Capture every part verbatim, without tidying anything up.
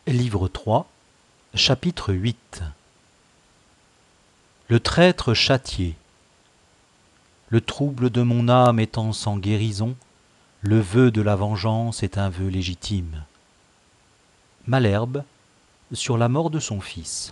Livre trois, chapitre huit. Le traître châtié. Le trouble de mon âme étant sans guérison, le vœu de la vengeance est un vœu légitime. Malherbe, sur la mort de son fils.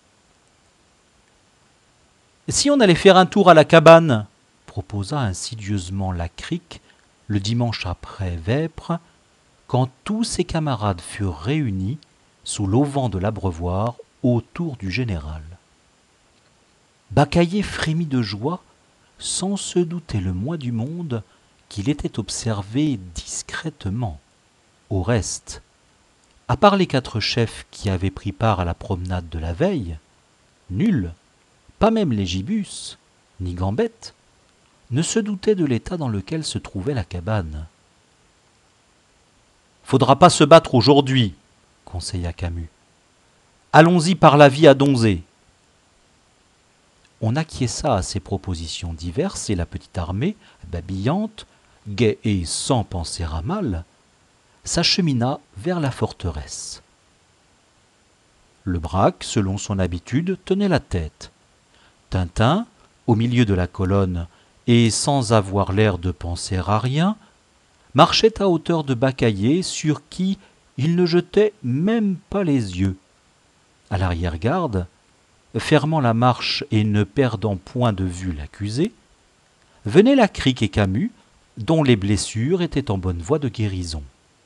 Si on allait faire un tour à la cabane, proposa insidieusement la Crique le dimanche après Vêpres, quand tous ses camarades furent réunis sous l'auvent de l'abreuvoir autour du général. Baccaillé frémit de joie, sans se douter le moins du monde qu'il était observé discrètement. Au reste, à part les quatre chefs qui avaient pris part à la promenade de la veille, nul, pas même Légibus, ni Gambette, ne se doutait de l'état dans lequel se trouvait la cabane. « Faudra pas se battre aujourd'hui, » conseilla Camus. « Allons-y par la vie à Donzé. » On acquiesça à ces propositions diverses et la petite armée, babillante, gaie et sans penser à mal, s'achemina vers la forteresse. Le Braque, selon son habitude, tenait la tête. Tintin, au milieu de la colonne et sans avoir l'air de penser à rien, marchait à hauteur de Baccaillé sur qui il ne jetait même pas les yeux. À l'arrière-garde, fermant la marche et ne perdant point de vue l'accusé, venaient la Crique et Camus, dont les blessures étaient en bonne voie de guérison.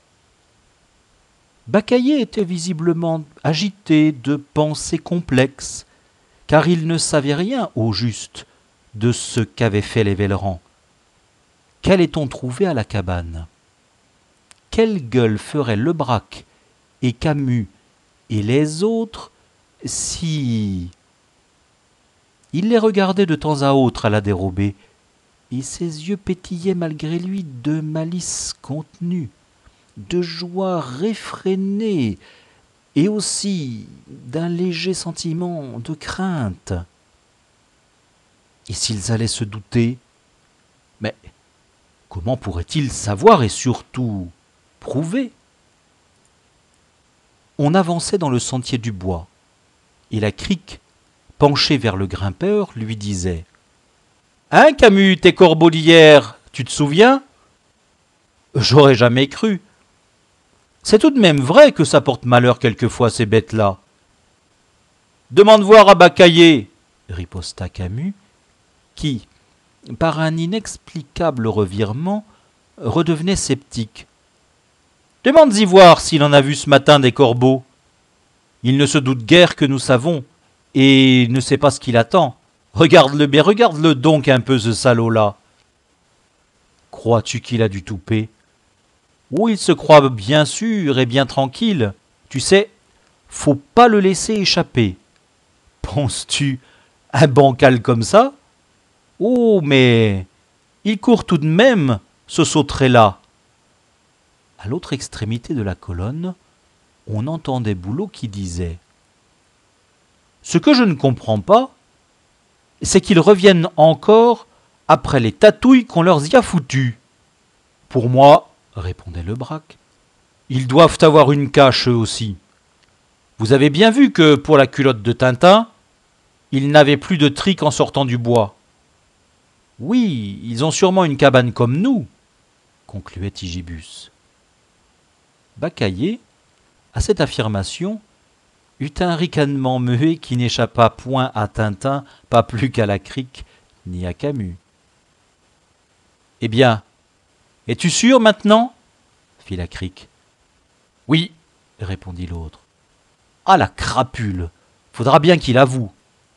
Baccaillé était visiblement agité de pensées complexes, car il ne savait rien au juste de ce qu'avaient fait les Vellerans. Qu'allait-on trouver à la cabane? Quelle gueule ferait Lebraque et Camus et les autres si... Il les regardait de temps à autre à la dérobée, et ses yeux pétillaient malgré lui de malice contenue, de joie réfrénée, et aussi d'un léger sentiment de crainte. Et s'ils allaient se douter? Mais comment pourraient-ils savoir et surtout prouver? On avançait dans le sentier du bois, et la Crique, penchée vers le grimpeur, lui disait « Hein, Camus, tes corbeaux d'hier, tu te souviens ?»« J'aurais jamais cru. C'est tout de même vrai que ça porte malheur quelquefois, ces bêtes-là. »« Demande voir à Baccaillé, » riposta Camus, qui, par un inexplicable revirement, redevenait sceptique. « Demande-y voir s'il en a vu ce matin des corbeaux. Il ne se doute guère que nous savons, et ne sait pas ce qu'il attend. Regarde-le bien, regarde-le donc un peu, ce salaud-là. Crois-tu qu'il a du toupet? Ou il se croit bien sûr et bien tranquille. Tu sais, faut pas le laisser échapper. Penses-tu un bancal comme ça? Oh, mais il court tout de même, ce sauterait-là. » À l'autre extrémité de la colonne, on entendait Boulot qui disait « Ce que je ne comprends pas, c'est qu'ils reviennent encore après les tatouilles qu'on leur y a foutues. » « Pour moi, répondait Lebraque, ils doivent avoir une cache eux aussi. Vous avez bien vu que pour la culotte de Tintin, ils n'avaient plus de trique en sortant du bois. Oui, ils ont sûrement une cabane comme nous, concluait Igibus. Baccaillé, à cette affirmation, eut un ricanement muet qui n'échappa point à Tintin, pas plus qu'à la Crique, ni à Camus. « Eh bien, es-tu sûr maintenant ?» fit la Crique. « Oui, » répondit l'autre. « Ah, la crapule! Faudra bien qu'il avoue. »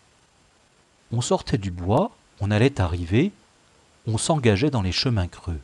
On sortait du bois, on allait arriver, on s'engageait dans les chemins creux.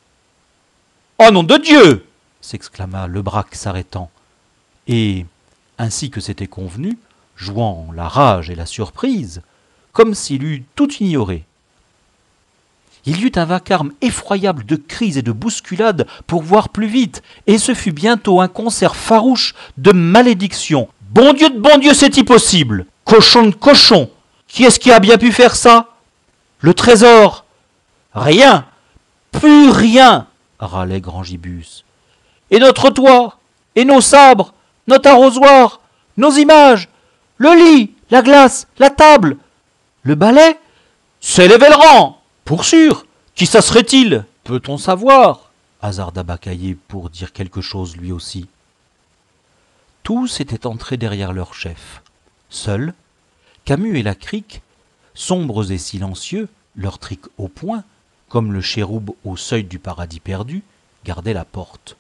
« Oh nom de Dieu !» s'exclama Lebraque s'arrêtant, et, ainsi que c'était convenu, jouant la rage et la surprise, comme s'il eût tout ignoré. Il y eut un vacarme effroyable de cris et de bousculades pour voir plus vite, et ce fut bientôt un concert farouche de malédictions. « Bon Dieu de bon Dieu, c'est-il possible? Cochon de cochon! Qui est-ce qui a bien pu faire ça? Le trésor? Rien! Plus rien! » râlait Grangibus. « Et notre toit? Et nos sabres? notre arrosoir, nos images, le lit, la glace, la table, le balai. C'est les Vellerans, pour sûr. Qui ça serait-il? Peut-on savoir? Hasarda Baccaillé pour dire quelque chose lui aussi. Tous étaient entrés derrière leur chef. Seuls, Camus et la Crique, sombres et silencieux, leur trique au poing, comme le chéroub au seuil du paradis perdu, gardaient la porte.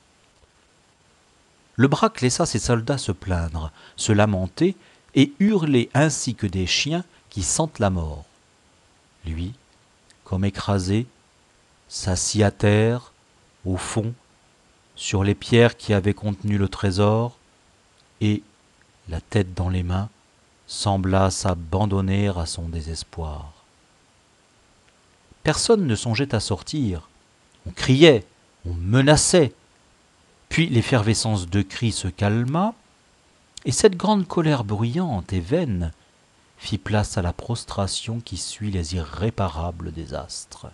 Le Braque laissa ses soldats se plaindre, se lamenter et hurler ainsi que des chiens qui sentent la mort. Lui, comme écrasé, s'assit à terre, au fond, sur les pierres qui avaient contenu le trésor, et, la tête dans les mains, sembla s'abandonner à son désespoir. Personne ne songeait à sortir. On criait, on menaçait. Puis l'effervescence de cris se calma, et cette grande colère bruyante et vaine fit place à la prostration qui suit les irréparables désastres.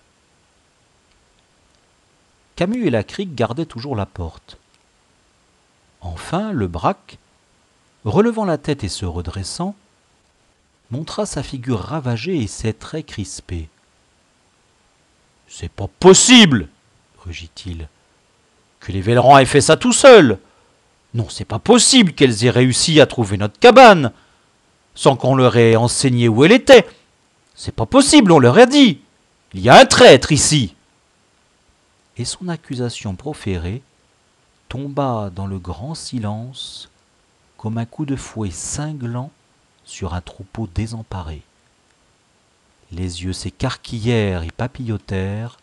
Camus et la Crique gardaient toujours la porte. Enfin, le Braque, relevant la tête et se redressant, montra sa figure ravagée et ses traits crispés. « C'est pas possible, rugit-il, que les Vellerans aient fait ça tout seuls. Non, c'est pas possible qu'elles aient réussi à trouver notre cabane, sans qu'on leur ait enseigné où elle était. C'est pas possible, on leur a dit. Il y a un traître ici. » Et son accusation proférée tomba dans le grand silence comme un coup de fouet cinglant sur un troupeau désemparé. Les yeux s'écarquillèrent et papillotèrent.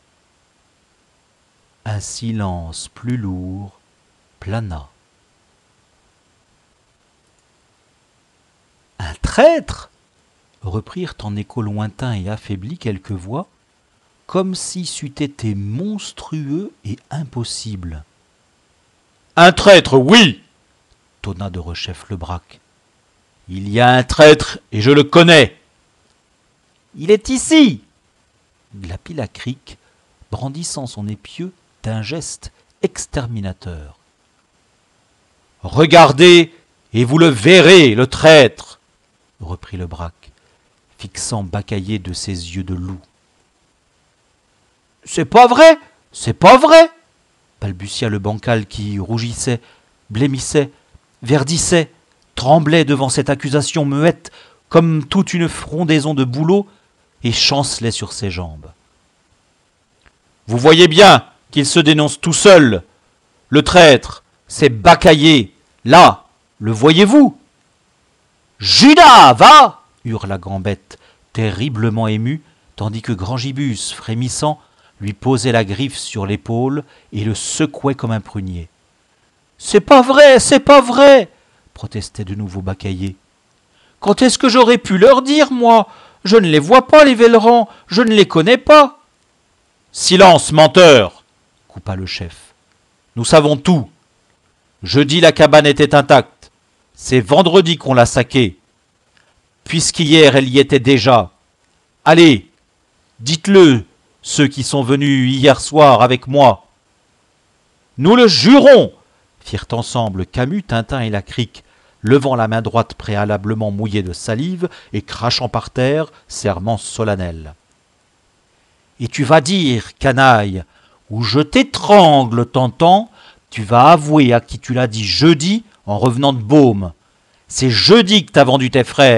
Un silence plus lourd plana. « Un traître !» reprirent en écho lointain et affaibli quelques voix, comme si c'eût été monstrueux et impossible. « Un traître, oui !» tonna de rechef le Braque. « Il y a un traître et je le connais. »« Il est ici !» glapit la Crique, brandissant son épieu d'un geste exterminateur. « Regardez et vous le verrez, le traître !» reprit le Braque, fixant Baccaillé de ses yeux de loup. « C'est pas vrai, c'est pas vrai !» balbutia le bancal qui rougissait, blêmissait, verdissait, tremblait devant cette accusation muette comme toute une frondaison de bouleaux et chancelait sur ses jambes. « Vous voyez bien qu'il se dénonce tout seul. Le traître, c'est Baccaillé. Là, le voyez-vous ?»« Judas, va !» hurla Gambette, terriblement ému, tandis que Grand Gibus, frémissant, lui posait la griffe sur l'épaule et le secouait comme un prunier. « C'est pas vrai, c'est pas vrai !» protestait de nouveau Baccaillé. « Quand est-ce que j'aurais pu leur dire, moi? Je ne les vois pas, les Vellerans, je ne les connais pas. »« Silence, menteur !» coupa le chef. « Nous savons tout. Jeudi, la cabane était intacte. C'est vendredi qu'on l'a saquée. Puisqu'hier, elle y était déjà. Allez, dites-le, ceux qui sont venus hier soir avec moi. »« Nous le jurons !» firent ensemble Camus, Tintin et la Crique, levant la main droite préalablement mouillée de salive et crachant par terre, serment solennel. « Et tu vas dire, canaille, ou je t'étrangle, t'entends, tu vas avouer à qui tu l'as dit jeudi en revenant de Beaume. C'est jeudi que t'as vendu tes frères. »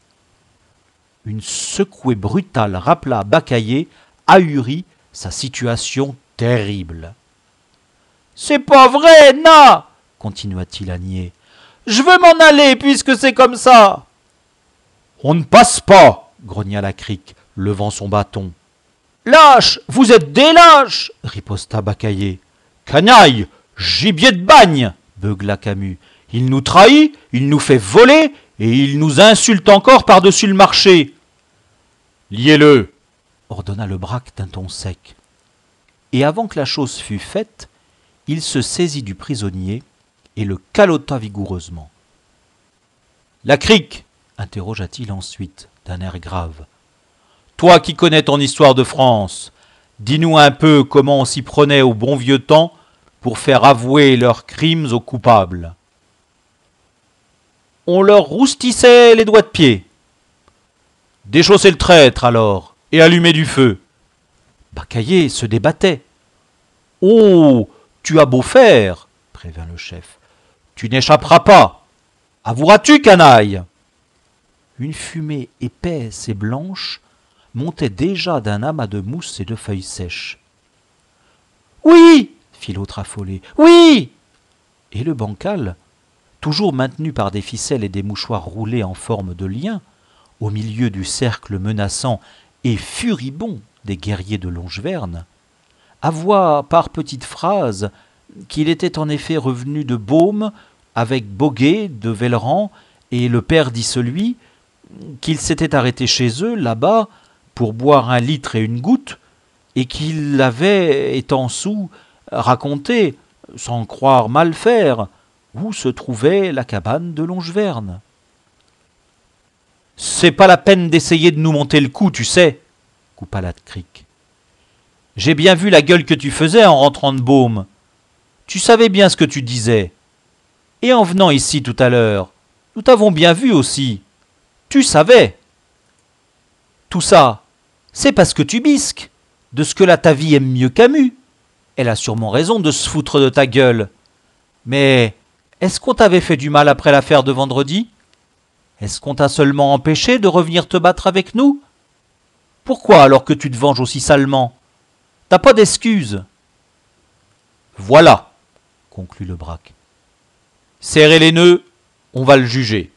Une secouée brutale rappela Baccaillé, ahuri, sa situation terrible. « C'est pas vrai, Na !» continua-t-il à nier. « Je veux m'en aller puisque c'est comme ça. »« On ne passe pas !» grogna la Crique, levant son bâton. « Lâche, vous êtes des lâches !» riposta Baccaillé. « Canaille, gibier de bagne !» beugla Camus. « Il nous trahit, il nous fait voler, et il nous insulte encore par-dessus le marché. »« Liez-le !» ordonna le Braque d'un ton sec. Et avant que la chose fût faite, il se saisit du prisonnier et le calota vigoureusement. « La Crique !» interrogea-t-il ensuite, d'un air grave. « Toi qui connais ton histoire de France, dis-nous un peu comment on s'y prenait au bon vieux temps pour faire avouer leurs crimes aux coupables. » on leur roustissait les doigts de pied. Déchaussez le traître alors, et allumez du feu. Baccaillé se débattait. Oh, tu as beau faire, prévint le chef. Tu n'échapperas pas. Avoueras-tu, canaille? Une fumée épaisse et blanche montait déjà d'un amas de mousse et de feuilles sèches. Oui, fit l'autre affolé. Oui. Et le bancal, toujours maintenu par des ficelles et des mouchoirs roulés en forme de liens, au milieu du cercle menaçant et furibond des guerriers de Longeverne, avoua par petites phrases qu'il était en effet revenu de Baume avec Boguet de Velleran et le père d'Isseluy, qu'il s'était arrêté chez eux, là-bas, pour boire un litre et une goutte, et qu'il avait, étant soûl, raconté, sans croire mal faire, où se trouvait la cabane de Longeverne. « C'est pas la peine d'essayer de nous monter le coup, tu sais, » coupa la crique. « J'ai bien vu la gueule que tu faisais en rentrant de Baume. Tu savais bien ce que tu disais. Et en venant ici tout à l'heure, nous t'avons bien vu aussi. Tu savais. Tout ça, c'est parce que tu bisques. De ce que là ta vie aime mieux Camus. Elle a sûrement raison de se foutre de ta gueule. Mais est-ce qu'on t'avait fait du mal après l'affaire de vendredi? Est-ce qu'on t'a seulement empêché de revenir te battre avec nous? Pourquoi alors que tu te venges aussi salement? T'as pas d'excuses. Voilà, conclut le braque. Serrez les nœuds, on va le juger.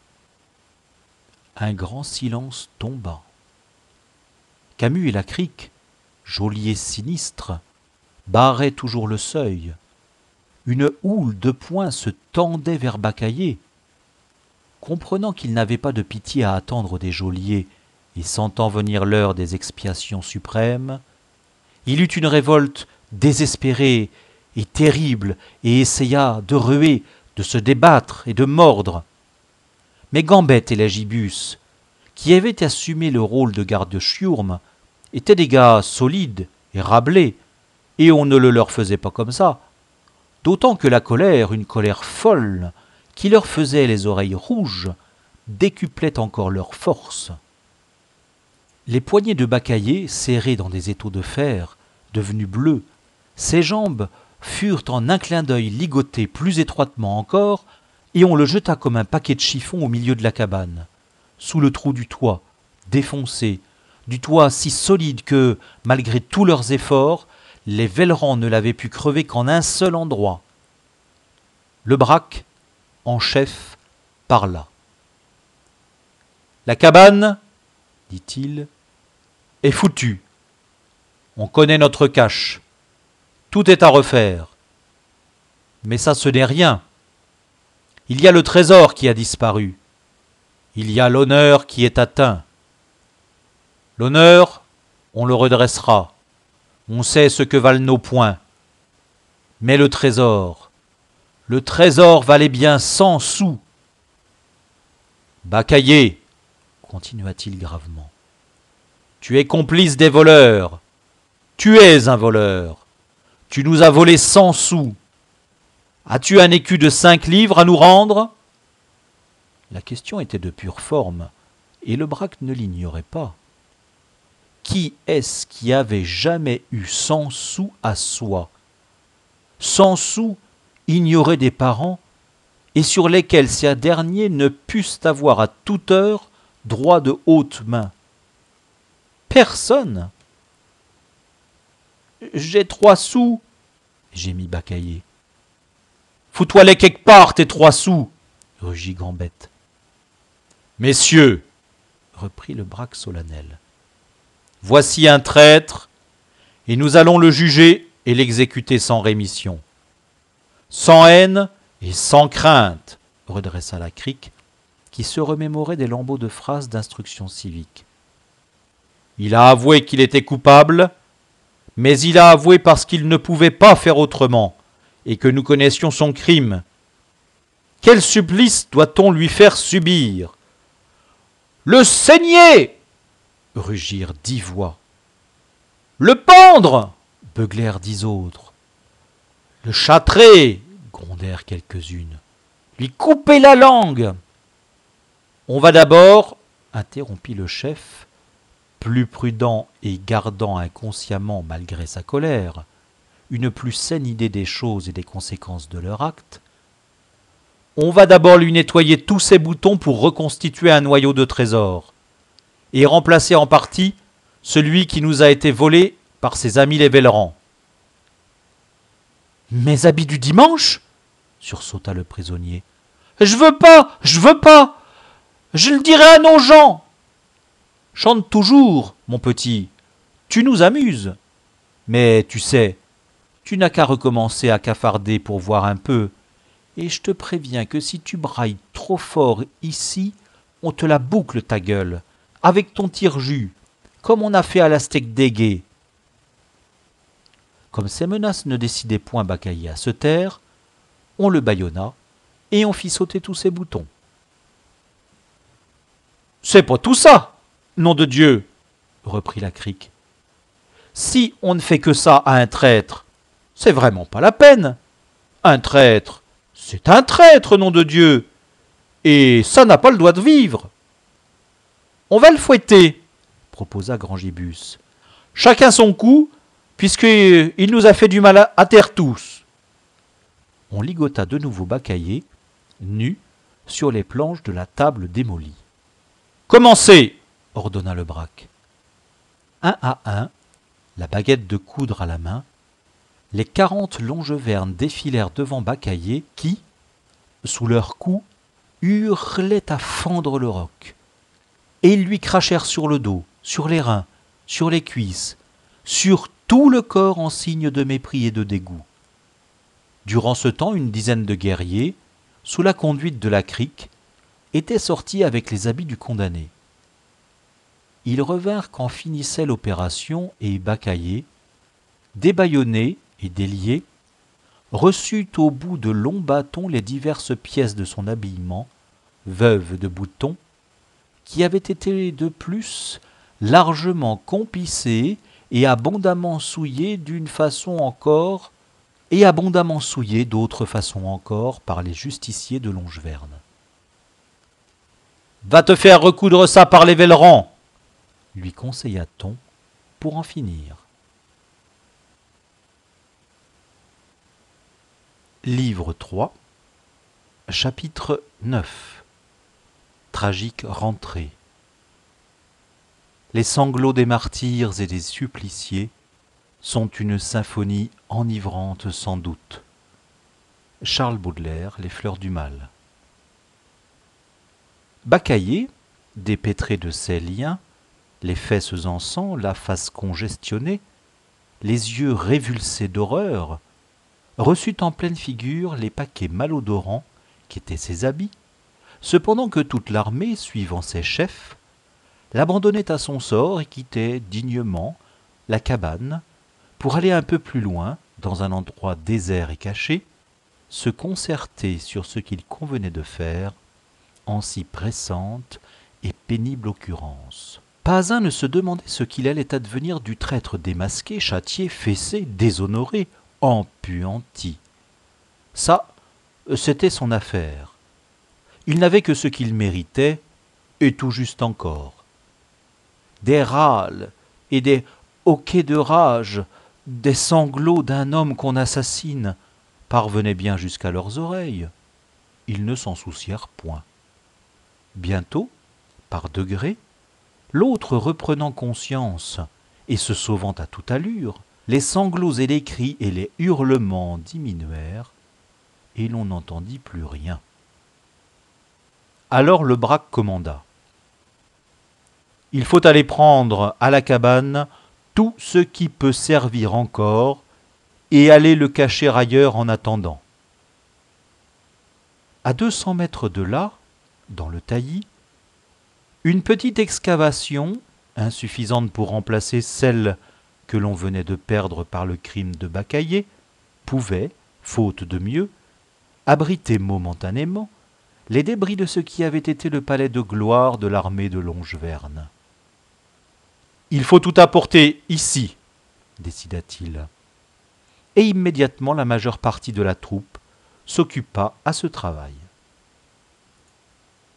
Un grand silence tomba. Camus et la crique, geôliers sinistres, barraient toujours le seuil. Une houle de poings se tendait vers Baccaillé. Comprenant qu'il n'avait pas de pitié à attendre des geôliers et sentant venir l'heure des expiations suprêmes, il eut une révolte désespérée et terrible et essaya de ruer, de se débattre et de mordre. Mais Gambette et Légibus, qui avaient assumé le rôle de garde-chiourme, étaient des gars solides et rablés, et on ne le leur faisait pas comme ça, d'autant que la colère, une colère folle, qui leur faisait les oreilles rouges, décuplait encore leur force. Les poignets de Baccaillé, serrés dans des étaux de fer, devenus bleus, ses jambes furent en un clin d'œil ligotées plus étroitement encore, et on le jeta comme un paquet de chiffons au milieu de la cabane, sous le trou du toit, défoncé, du toit si solide que, malgré tous leurs efforts, les Velleran ne l'avaient pu crever qu'en un seul endroit. Le braque, en chef, parla. « La cabane, dit-il, est foutue. On connaît notre cache. Tout est à refaire. Mais ça, ce n'est rien. Il y a le trésor qui a disparu. Il y a l'honneur qui est atteint. L'honneur, on le redressera. On sait ce que valent nos poings. Mais le trésor, le trésor valait bien cent sous. Baccaillé, continua-t-il gravement, tu es complice des voleurs. Tu es un voleur. Tu nous as volé cent sous. As-tu un écu de cinq livres à nous rendre? La question était de pure forme, et le braque ne l'ignorait pas. Qui est-ce qui avait jamais eu cent sous à soi? Cent sous ignorés des parents, et sur lesquels ces derniers ne pussent avoir à toute heure droit de haute main. Personne. J'ai trois sous, gémit Baccaillé. Fous-toi-les quelque part, tes trois sous, rugit Gambette. Messieurs, reprit le braque solennel, voici un traître, et nous allons le juger et l'exécuter sans rémission. Sans haine et sans crainte, redressa la crique, qui se remémorait des lambeaux de phrases d'instruction civique. Il a avoué qu'il était coupable, mais il a avoué parce qu'il ne pouvait pas faire autrement, et que nous connaissions son crime. Quel supplice doit-on lui faire subir? Le saigner, rugirent dix voix. Le pendre, beuglèrent dix autres. Le châtrer, grondèrent quelques-unes. Lui couper la langue. On va d'abord, interrompit le chef, plus prudent et gardant inconsciemment, malgré sa colère, une plus saine idée des choses et des conséquences de leur acte, on va d'abord lui nettoyer tous ses boutons pour reconstituer un noyau de trésor, et remplacer en partie celui qui nous a été volé par ses amis les Vellerans. « Mes habits du dimanche ?» sursauta le prisonnier. « Je veux pas, je veux pas, je le dirai à nos gens. » « Chante toujours, mon petit, tu nous amuses. Mais tu sais, tu n'as qu'à recommencer à cafarder pour voir un peu, et je te préviens que si tu brailles trop fort ici, on te la boucle ta gueule, avec ton tire-jus, comme on a fait à la steak dégué. » Comme ces menaces ne décidaient point Baccaillé à se taire, on le bâillonna et on fit sauter tous ses boutons. « C'est pas tout ça, nom de Dieu !» reprit la crique. « Si on ne fait que ça à un traître, c'est vraiment pas la peine. Un traître, c'est un traître, nom de Dieu, et ça n'a pas le droit de vivre. »« On va le fouetter, » proposa Grangibus. « Chacun son coup, puisqu'il nous a fait du mal à terre tous. » On ligota de nouveau Baccaillé, nu, sur les planches de la table démolie. « Commencez !» ordonna le braque. Un à un, la baguette de coudre à la main, les quarante longevernes défilèrent devant Baccaillé qui, sous leurs coups, hurlait à fendre le roc. Et ils lui crachèrent sur le dos, sur les reins, sur les cuisses, sur tout le corps en signe de mépris et de dégoût. Durant ce temps, une dizaine de guerriers, sous la conduite de la crique, étaient sortis avec les habits du condamné. Ils revinrent quand finissait l'opération et Baccaillé, débâillonné et délié, reçut au bout de longs bâtons les diverses pièces de son habillement, veuve de boutons, qui avaient été de plus largement compissées et abondamment souillées d'une façon encore, et abondamment souillées d'autres façons encore par les justiciers de Longeverne. « Va te faire recoudre ça par les Vellerans !» lui conseilla-t-on pour en finir. Livre trois, chapitre neuf. Tragique rentrée. Les sanglots des martyrs et des suppliciés sont une symphonie enivrante sans doute. Charles Baudelaire, Les Fleurs du Mal. Baccaillé, dépêtré de ses liens, les fesses en sang, la face congestionnée, les yeux révulsés d'horreur, reçut en pleine figure les paquets malodorants qui étaient ses habits, cependant que toute l'armée, suivant ses chefs, l'abandonnait à son sort et quittait dignement la cabane pour aller un peu plus loin, dans un endroit désert et caché, se concerter sur ce qu'il convenait de faire en si pressante et pénible occurrence. Pas un ne se demandait ce qu'il allait advenir du traître démasqué, châtié, fessé, déshonoré, empuanti. Ça, c'était son affaire. Il n'avait que ce qu'il méritait, et tout juste encore. Des râles et des hoquets de rage, des sanglots d'un homme qu'on assassine, parvenaient bien jusqu'à leurs oreilles. Ils ne s'en soucièrent point. Bientôt, par degrés, l'autre reprenant conscience et se sauvant à toute allure, les sanglots et les cris et les hurlements diminuèrent, et l'on n'entendit plus rien. Alors le braque commanda. « Il faut aller prendre à la cabane tout ce qui peut servir encore, et aller le cacher ailleurs en attendant. » À deux cents mètres de là, dans le taillis, une petite excavation, insuffisante pour remplacer celle que l'on venait de perdre par le crime de Baccaillé, pouvait, faute de mieux, abriter momentanément les débris de ce qui avait été le palais de gloire de l'armée de Longeverne. « Il faut tout apporter ici, » décida-t-il. Et immédiatement la majeure partie de la troupe s'occupa à ce travail.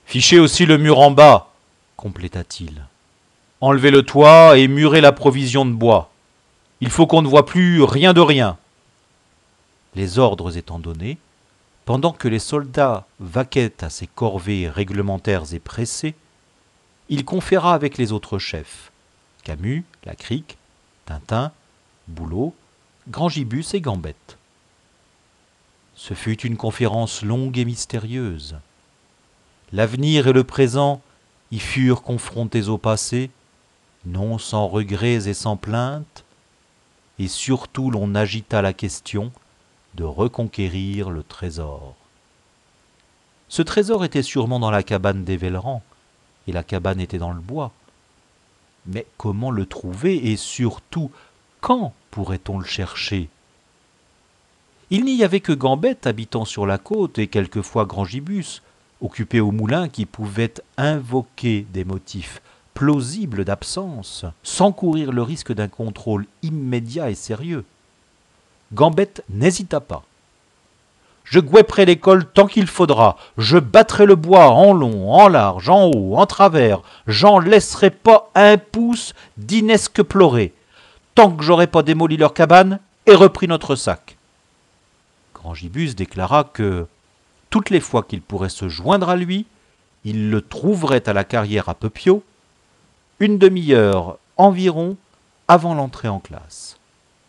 Fichez aussi le mur en bas, compléta-t-il. Enlevez le toit et murez la provision de bois. Il faut qu'on ne voie plus rien de rien. Les ordres étant donnés, pendant que les soldats vaquaient à ces corvées réglementaires et pressées, il conféra avec les autres chefs, Camus, Lacrique, Tintin, Boulot, Grangibus et Gambette. Ce fut une conférence longue et mystérieuse. L'avenir et le présent y furent confrontés au passé, non sans regrets et sans plaintes, et surtout l'on agita la question de reconquérir le trésor. Ce trésor était sûrement dans la cabane des Vellerans, et la cabane était dans le bois. Mais comment le trouver, et surtout, quand pourrait-on le chercher? Il n'y avait que Gambette habitant sur la côte, et quelquefois Grangibus, occupé au moulin, qui pouvait invoquer des motifs plausibles d'absence, sans courir le risque d'un contrôle immédiat et sérieux. Gambette n'hésita pas. « Je gouéperai l'école tant qu'il faudra, je battrai le bois en long, en large, en haut, en travers, j'en laisserai pas un pouce d'inesqueploré, tant que j'aurai pas démoli leur cabane et repris notre sac. » Grangibus déclara que, toutes les fois qu'il pourrait se joindre à lui, il le trouverait à la carrière à Peupiot, une demi-heure environ avant l'entrée en classe.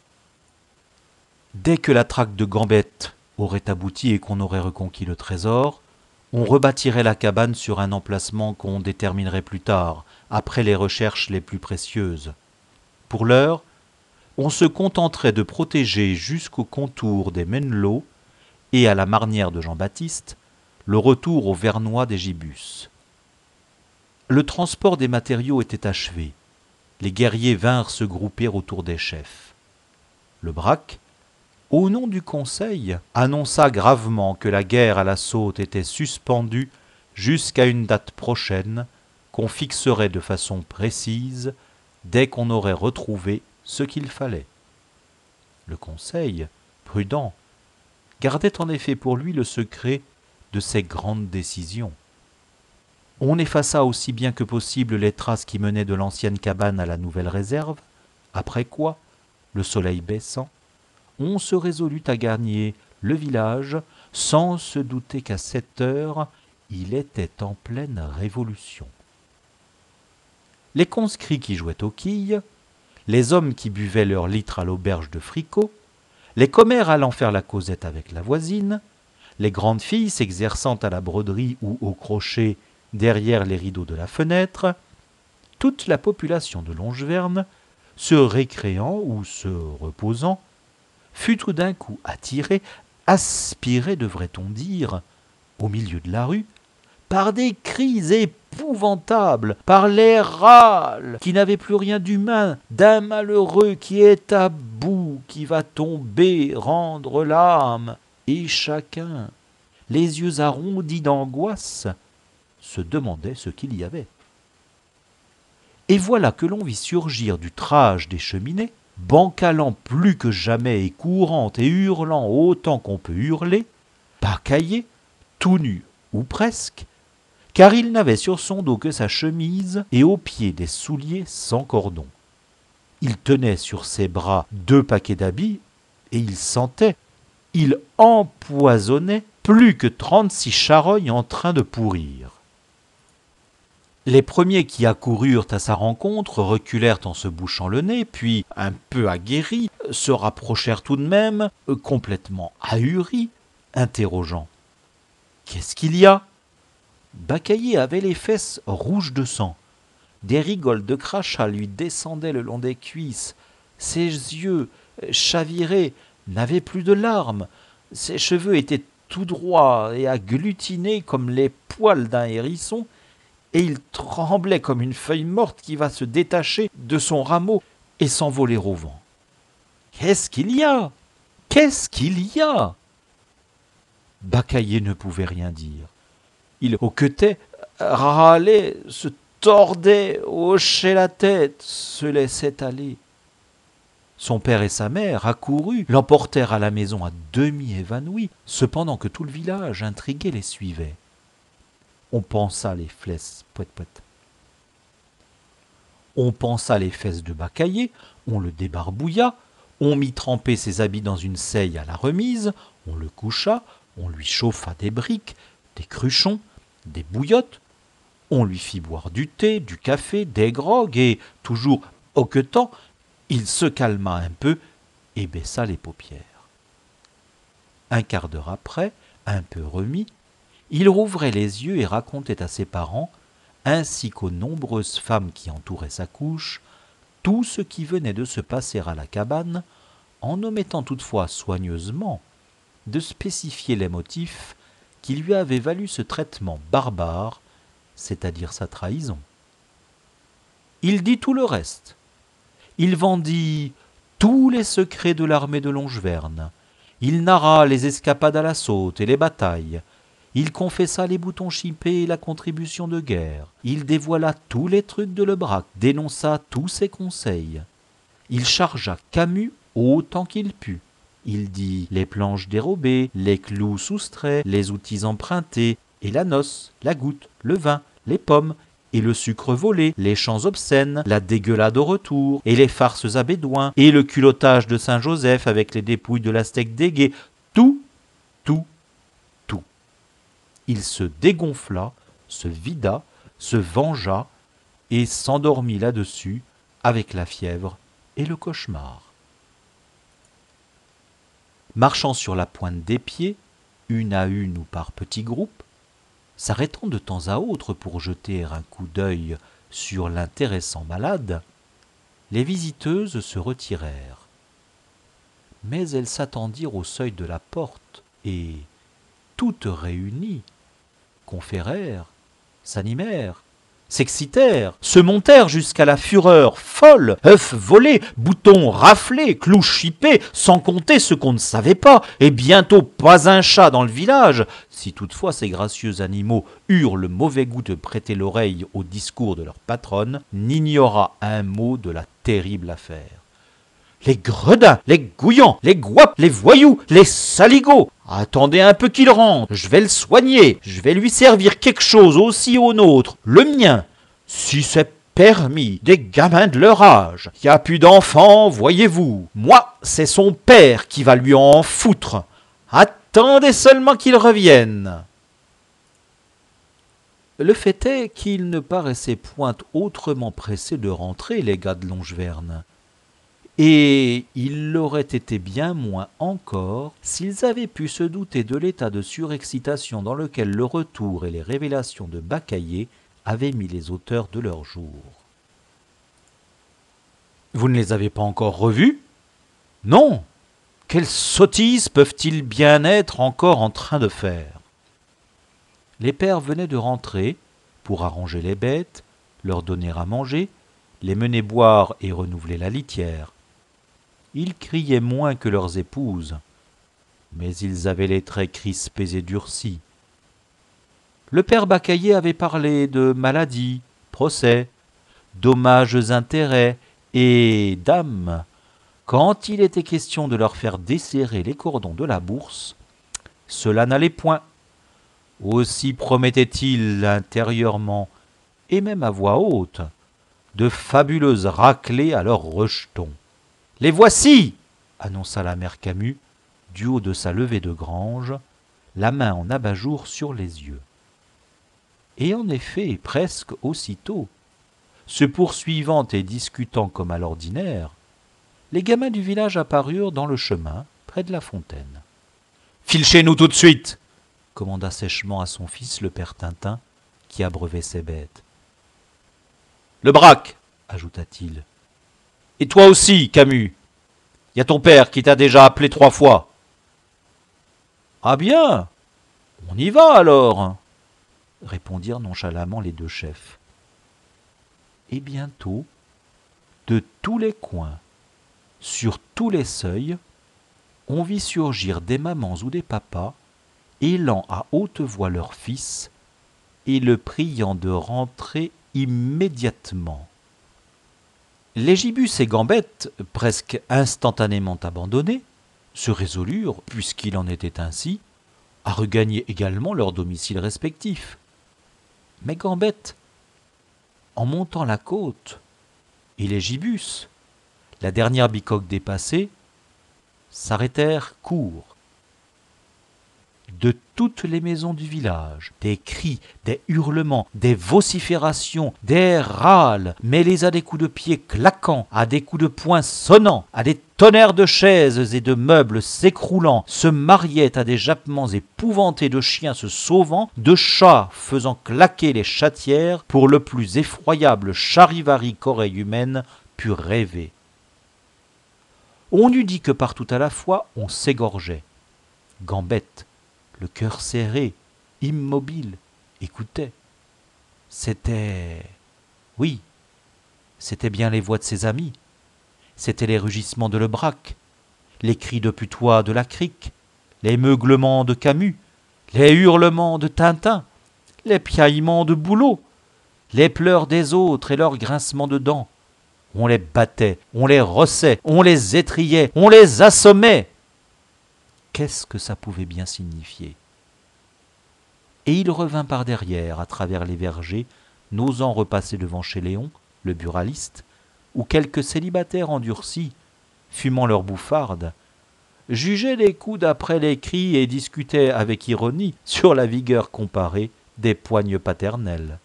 Dès que la traque de Gambette aurait abouti et qu'on aurait reconquis le trésor, on rebâtirait la cabane sur un emplacement qu'on déterminerait plus tard, après les recherches les plus précieuses. Pour l'heure, on se contenterait de protéger jusqu'au contour des Menlots et à la marnière de Jean-Baptiste le retour au Vernois des Gibus. Le transport des matériaux était achevé. Les guerriers vinrent se grouper autour des chefs. Le braque, au nom du conseil, annonça gravement que la guerre à la saute était suspendue jusqu'à une date prochaine qu'on fixerait de façon précise dès qu'on aurait retrouvé ce qu'il fallait. Le conseil, prudent, gardait en effet pour lui le secret de ces grandes décisions. On effaça aussi bien que possible les traces qui menaient de l'ancienne cabane à la nouvelle réserve, après quoi, le soleil baissant, on se résolut à gagner le village sans se douter qu'à cette heure, il était en pleine révolution. Les conscrits qui jouaient aux quilles, les hommes qui buvaient leurs litres à l'auberge de Fricot, les commères allant faire la causette avec la voisine, les grandes filles s'exerçant à la broderie ou au crochet derrière les rideaux de la fenêtre, toute la population de Longeverne, se récréant ou se reposant, fut tout d'un coup attirée, aspirée, devrait-on dire, au milieu de la rue, par des cris épouvantables, par les râles qui n'avaient plus rien d'humain, d'un malheureux qui est à bout, qui va tomber, rendre l'âme, et chacun, les yeux arrondis d'angoisse, se demandait ce qu'il y avait. Et voilà que l'on vit surgir du trage des cheminées, bancalant plus que jamais et courant et hurlant autant qu'on peut hurler, Baccaillé, tout nu, ou presque, car il n'avait sur son dos que sa chemise et aux pieds des souliers sans cordon. Il tenait sur ses bras deux paquets d'habits, et il sentait, il empoisonnait plus que trente-six charognes en train de pourrir. Les premiers qui accoururent à sa rencontre reculèrent en se bouchant le nez, puis, un peu aguerris, se rapprochèrent tout de même, complètement ahuris, interrogeant. « Qu'est-ce qu'il y a ?» Baccaillé avait les fesses rouges de sang. Des rigoles de crachat lui descendaient le long des cuisses. Ses yeux, chavirés, n'avaient plus de larmes. Ses cheveux étaient tout droits et agglutinés comme les poils d'un hérisson, et il tremblait comme une feuille morte qui va se détacher de son rameau et s'envoler au vent. « Qu'est-ce qu'il y a ? Qu'est-ce qu'il y a ?» Baccaillé ne pouvait rien dire. Il hoquetait, râlait, se tordait, hochait la tête, se laissait aller. Son père et sa mère, accourus, l'emportèrent à la maison à demi évanoui, cependant que tout le village, intrigué, les suivait. On pensa les fesses, poète poète. On pensa les fesses de Baccaillé, on le débarbouilla, on mit tremper ses habits dans une seille à la remise, on le coucha, on lui chauffa des briques, des cruchons, des bouillottes, on lui fit boire du thé, du café, des grogues, et, toujours hoquetant, il se calma un peu et baissa les paupières. Un quart d'heure après, un peu remis, il rouvrait les yeux et racontait à ses parents, ainsi qu'aux nombreuses femmes qui entouraient sa couche, tout ce qui venait de se passer à la cabane, en omettant toutefois soigneusement de spécifier les motifs qui lui avaient valu ce traitement barbare, c'est-à-dire sa trahison. Il dit tout le reste. Il vendit tous les secrets de l'armée de Longeverne. Il narra les escapades à la saute et les batailles. Il confessa les boutons chippés et la contribution de guerre. Il dévoila tous les trucs de Lebrac, dénonça tous ses conseils. Il chargea Camus autant qu'il put. Il dit les planches dérobées, les clous soustraits, les outils empruntés, et la noce, la goutte, le vin, les pommes, et le sucre volé, les chants obscènes, la dégueulade au retour, et les farces à Bédouin, et le culottage de Saint-Joseph avec les dépouilles de l'Aztèque dégué, tout, tout, tout. Il se dégonfla, se vida, se vengea, et s'endormit là-dessus avec la fièvre et le cauchemar. Marchant sur la pointe des pieds, une à une ou par petits groupes, s'arrêtant de temps à autre pour jeter un coup d'œil sur l'intéressant malade, les visiteuses se retirèrent. Mais elles s'attendirent au seuil de la porte et, toutes réunies, conférèrent, s'animèrent, s'excitèrent, se montèrent jusqu'à la fureur folle, œufs volés, boutons raflés, clous chippés, sans compter ce qu'on ne savait pas, et bientôt pas un chat dans le village, si toutefois ces gracieux animaux eurent le mauvais goût de prêter l'oreille au discours de leur patronne, n'ignora un mot de la terrible affaire. Les gredins, les gouillants, les guapes, les voyous, les saligots. Attendez un peu qu'il rentre, je vais le soigner, je vais lui servir quelque chose aussi au nôtre, le mien, si c'est permis, des gamins de leur âge. Y a plus d'enfants, voyez-vous. Moi, c'est son père qui va lui en foutre. Attendez seulement qu'il revienne. Le fait est qu'ils ne paraissaient point autrement pressés de rentrer, les gars de Longeverne. Et il l'aurait été bien moins encore s'ils avaient pu se douter de l'état de surexcitation dans lequel le retour et les révélations de Baccaillé avaient mis les auteurs de leur jour. Vous ne les avez pas encore revus ? Non. Quelles sottises peuvent-ils bien être encore en train de faire ? Les pères venaient de rentrer pour arranger les bêtes, leur donner à manger, les mener boire et renouveler la litière. Ils criaient moins que leurs épouses, mais ils avaient les traits crispés et durcis. Le père Baccaillé avait parlé de maladies, procès, dommages intérêts et dames. Quand il était question de leur faire desserrer les cordons de la bourse, cela n'allait point. Aussi promettait-il intérieurement, et même à voix haute, de fabuleuses raclées à leurs rejetons. « Les voici !» annonça la mère Camus, du haut de sa levée de grange, la main en abat-jour sur les yeux. Et en effet, presque aussitôt, se poursuivant et discutant comme à l'ordinaire, les gamins du village apparurent dans le chemin, près de la fontaine. « File chez nous tout de suite !» commanda sèchement à son fils le père Tintin, qui abreuvait ses bêtes. « Le braque !» ajouta-t-il. « Et toi aussi, Camus. Y a ton père qui t'a déjà appelé trois fois. »« Ah bien, on y va alors !» répondirent nonchalamment les deux chefs. Et bientôt, de tous les coins, sur tous les seuils, on vit surgir des mamans ou des papas, élant à haute voix leur fils et le priant de rentrer immédiatement. Les gibus et gambettes, presque instantanément abandonnés, se résolurent, puisqu'il en était ainsi, à regagner également leurs domiciles respectifs. Mais Gambette, en montant la côte, et les gibus, la dernière bicoque dépassée, s'arrêtèrent court. De toutes les maisons du village, des cris, des hurlements, des vociférations, des râles, mêlés à des coups de pied claquants, à des coups de poing sonnants, à des tonnerres de chaises et de meubles s'écroulant, se mariaient à des jappements épouvantés de chiens se sauvant, de chats faisant claquer les chatières pour le plus effroyable charivari qu'oreille humaine put rêver. On eût dit que partout à la fois on s'égorgeait. Gambette, le cœur serré, immobile, écoutait. C'était... oui, c'était bien les voix de ses amis. C'étaient les rugissements de Lebraque, les cris de putois de la crique, les meuglements de Camus, les hurlements de Tintin, les piaillements de Boulot, les pleurs des autres et leurs grincements de dents. On les battait, on les rossait, on les étrillait, on les assommait. Qu'est-ce que ça pouvait bien signifier? Et il revint par derrière, à travers les vergers, n'osant repasser devant chez Léon, le buraliste, où quelques célibataires endurcis, fumant leur bouffarde, jugeaient les coups d'après les cris et discutaient avec ironie sur la vigueur comparée des poignes paternelles.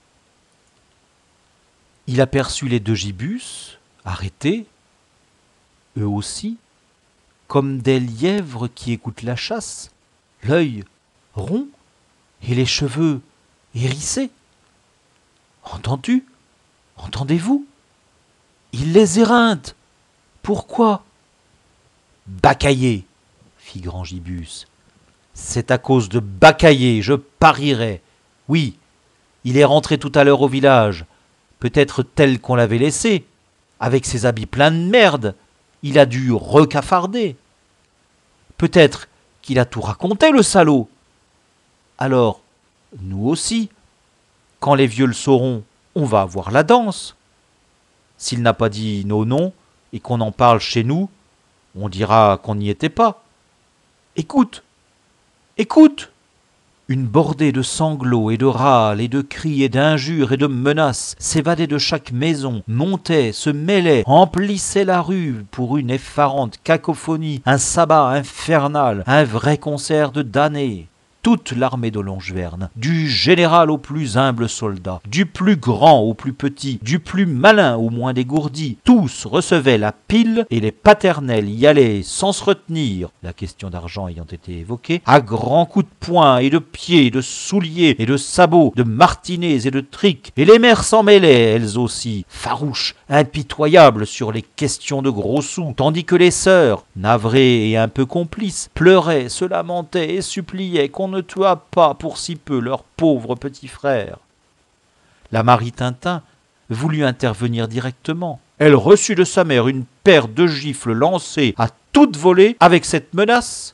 Il aperçut les deux gibus, arrêtés, eux aussi, comme des lièvres qui écoutent la chasse, l'œil rond et les cheveux hérissés. Entends-tu? Entendez-vous? Il les éreinte. Pourquoi? Bacaillé, fit Grand Gibus. C'est à cause de Bacaillé, je parierais. Oui, il est rentré tout à l'heure au village, peut-être tel qu'on l'avait laissé, avec ses habits pleins de merde. Il a dû recafarder. Peut-être qu'il a tout raconté, le salaud. Alors, nous aussi, quand les vieux le sauront, on va avoir la danse. S'il n'a pas dit nos noms et qu'on en parle chez nous, on dira qu'on n'y était pas. Écoute, écoute. Une bordée de sanglots et de râles et de cris et d'injures et de menaces s'évadait de chaque maison, montait, se mêlait, emplissait la rue pour une effarante cacophonie, un sabbat infernal, un vrai concert de damnés. Toute l'armée de Longeverne, du général au plus humble soldat, du plus grand au plus petit, du plus malin au moins dégourdi, tous recevaient la pile et les paternels y allaient sans se retenir, la question d'argent ayant été évoquée, à grands coups de poing et de pieds, de souliers et de sabots, de martinets et de triques, et les mères s'en mêlaient, elles aussi, farouches, impitoyables sur les questions de gros sous, tandis que les sœurs, navrées et un peu complices, pleuraient, se lamentaient et suppliaient qu'on ne tuât pas pour si peu leur pauvre petit frère. La Marie Tintin voulut intervenir directement. Elle reçut de sa mère une paire de gifles lancées à toute volée avec cette menace.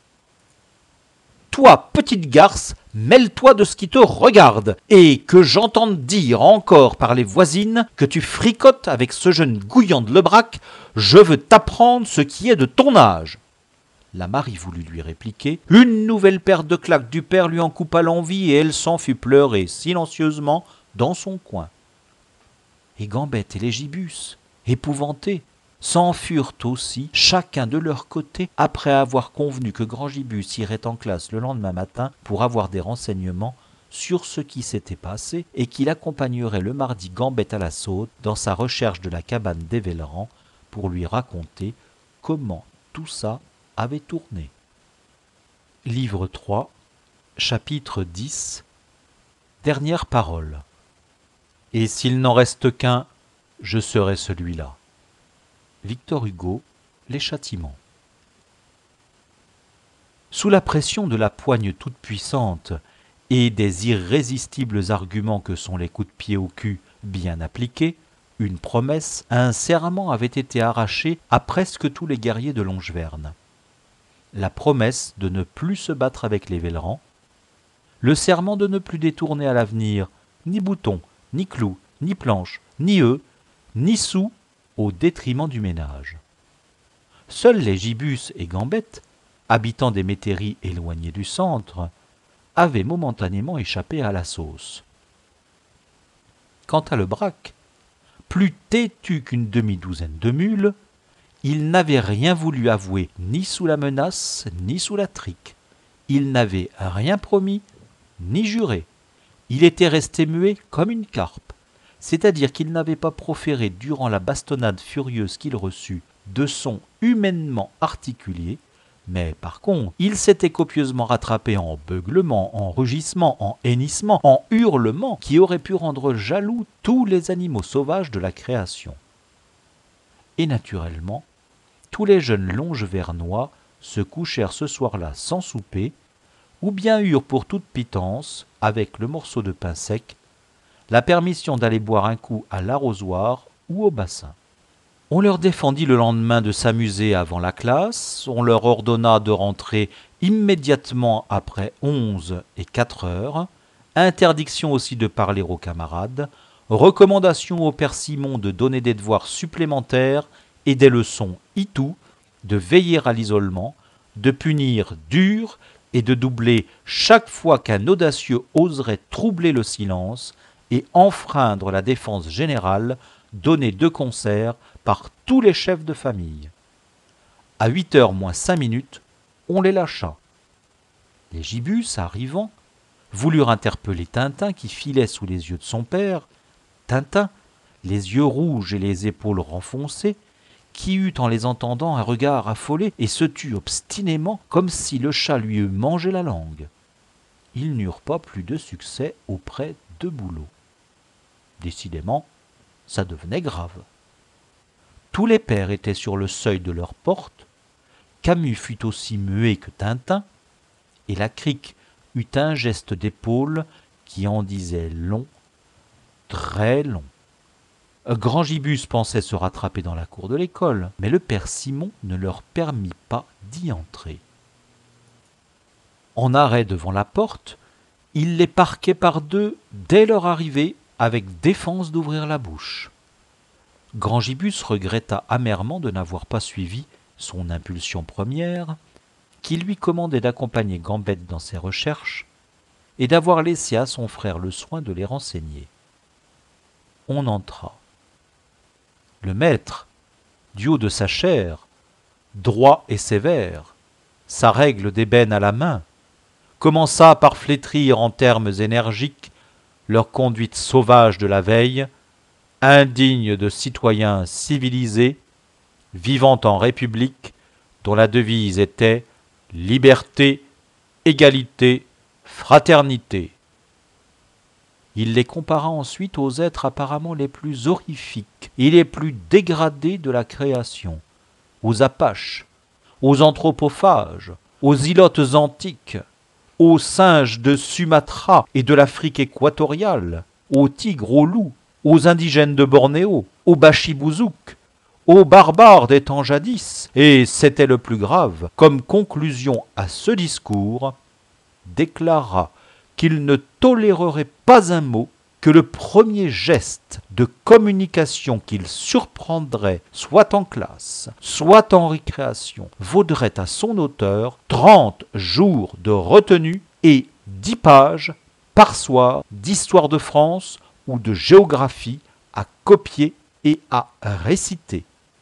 « Toi, petite garce, mêle-toi de ce qui te regarde, et que j'entende dire encore par les voisines que tu fricotes avec ce jeune gouillant de Lebraque, je veux t'apprendre ce qui est de ton âge. » La Marie voulut lui répliquer. Une nouvelle paire de claques du père lui en coupa l'envie et elle s'en fut pleurer silencieusement dans son coin. Et Gambette et les gibus, épouvantés, s'enfurent aussi, chacun de leur côté, après avoir convenu que Grand Gibus irait en classe le lendemain matin pour avoir des renseignements sur ce qui s'était passé et qu'il accompagnerait le mardi Gambette à la Saute dans sa recherche de la cabane d'Évéleran pour lui raconter comment tout ça avait tourné. Livre trois, chapitre dix. Dernière parole. Et s'il n'en reste qu'un, je serai celui-là. Victor Hugo, Les Châtiments. Sous la pression de la poigne toute-puissante et des irrésistibles arguments que sont les coups de pied au cul bien appliqués, une promesse, un serment avait été arraché à presque tous les guerriers de Longeverne. La promesse de ne plus se battre avec les Vélerans, le serment de ne plus détourner à l'avenir ni boutons, ni clous, ni planches, ni œufs, ni sous au détriment du ménage. Seuls les gibus et Gambette, habitants des métairies éloignées du centre, avaient momentanément échappé à la sauce. Quant à Lebrac, plus têtu qu'une demi-douzaine de mules, il n'avait rien voulu avouer ni sous la menace, ni sous la trique. Il n'avait rien promis, ni juré. Il était resté muet comme une carpe, c'est-à-dire qu'il n'avait pas proféré durant la bastonnade furieuse qu'il reçut de sons humainement articulés, mais par contre, il s'était copieusement rattrapé en beuglements, en rugissements, en hennissements, en hurlements qui auraient pu rendre jaloux tous les animaux sauvages de la création. Et naturellement, tous les jeunes longevernois se couchèrent ce soir-là sans souper, ou bien eurent pour toute pitance, avec le morceau de pain sec, la permission d'aller boire un coup à l'arrosoir ou au bassin. On leur défendit le lendemain de s'amuser avant la classe, on leur ordonna de rentrer immédiatement après onze et quatre heures, interdiction aussi de parler aux camarades, recommandation au père Simon de donner des devoirs supplémentaires et des leçons itou, de veiller à l'isolement, de punir dur et de doubler chaque fois qu'un audacieux oserait troubler le silence et enfreindre la défense générale donnée de concert par tous les chefs de famille. À huit heures moins cinq minutes, on les lâcha. Les gibus, arrivant, voulurent interpeller Tintin qui filait sous les yeux de son père. Tintin, les yeux rouges et les épaules renfoncées, qui eut en les entendant un regard affolé et se tut obstinément comme si le chat lui eût mangé la langue. Ils n'eurent pas plus de succès auprès de Boulot. Décidément, ça devenait grave. Tous les pères étaient sur le seuil de leur porte, Camus fut aussi muet que Tintin, et la crique eut un geste d'épaule qui en disait long, très long. Grand Gibus pensait se rattraper dans la cour de l'école, mais le père Simon ne leur permit pas d'y entrer. En arrêt devant la porte, il les parquait par deux dès leur arrivée, avec défense d'ouvrir la bouche. Grand Gibus regretta amèrement de n'avoir pas suivi son impulsion première, qui lui commandait d'accompagner Gambette dans ses recherches et d'avoir laissé à son frère le soin de les renseigner. On entra. Le maître, du haut de sa chaire, droit et sévère, sa règle d'ébène à la main, commença par flétrir en termes énergiques leur conduite sauvage de la veille, indigne de citoyens civilisés, vivant en république, dont la devise était « liberté, égalité, fraternité ». Il les compara ensuite aux êtres apparemment les plus horrifiques et les plus dégradés de la création, aux Apaches, aux anthropophages, aux ilotes antiques, aux singes de Sumatra et de l'Afrique équatoriale, aux tigres, aux loups, aux indigènes de Bornéo, aux Bachibouzouk, aux barbares des temps jadis, et c'était le plus grave, comme conclusion à ce discours, déclara qu'il ne tolérerait pas un mot, que le premier geste de communication qu'il surprendrait, soit en classe, soit en récréation, vaudrait à son auteur trente jours de retenue et dix pages par soir d'histoire de France ou de géographie à copier et à réciter.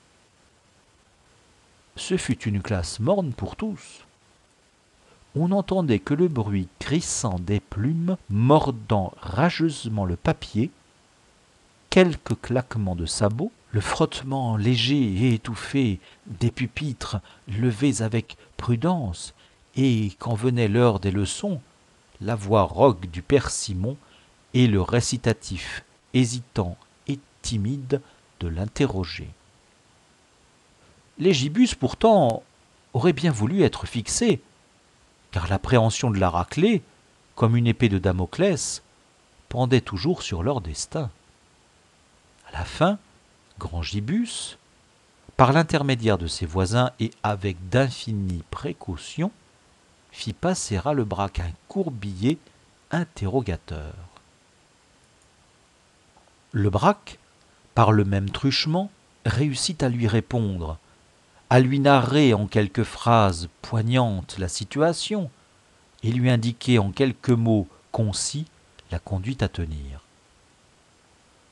Ce fut une classe morne pour tous. On n'entendait que le bruit crissant des plumes mordant rageusement le papier, quelques claquements de sabots, le frottement léger et étouffé des pupitres levés avec prudence, et quand venait l'heure des leçons, la voix rogue du père Simon et le récitatif hésitant et timide de l'interrogé. Les gibus, pourtant, auraient bien voulu être fixés, car l'appréhension de la raclée, comme une épée de Damoclès, pendait toujours sur leur destin. À la fin, Grand Gibus, par l'intermédiaire de ses voisins et avec d'infinies précautions, fit passer à Lebrac un court billet interrogateur. Lebrac, par le même truchement, réussit à lui répondre, à lui narrer en quelques phrases poignantes la situation et lui indiquer en quelques mots concis la conduite à tenir.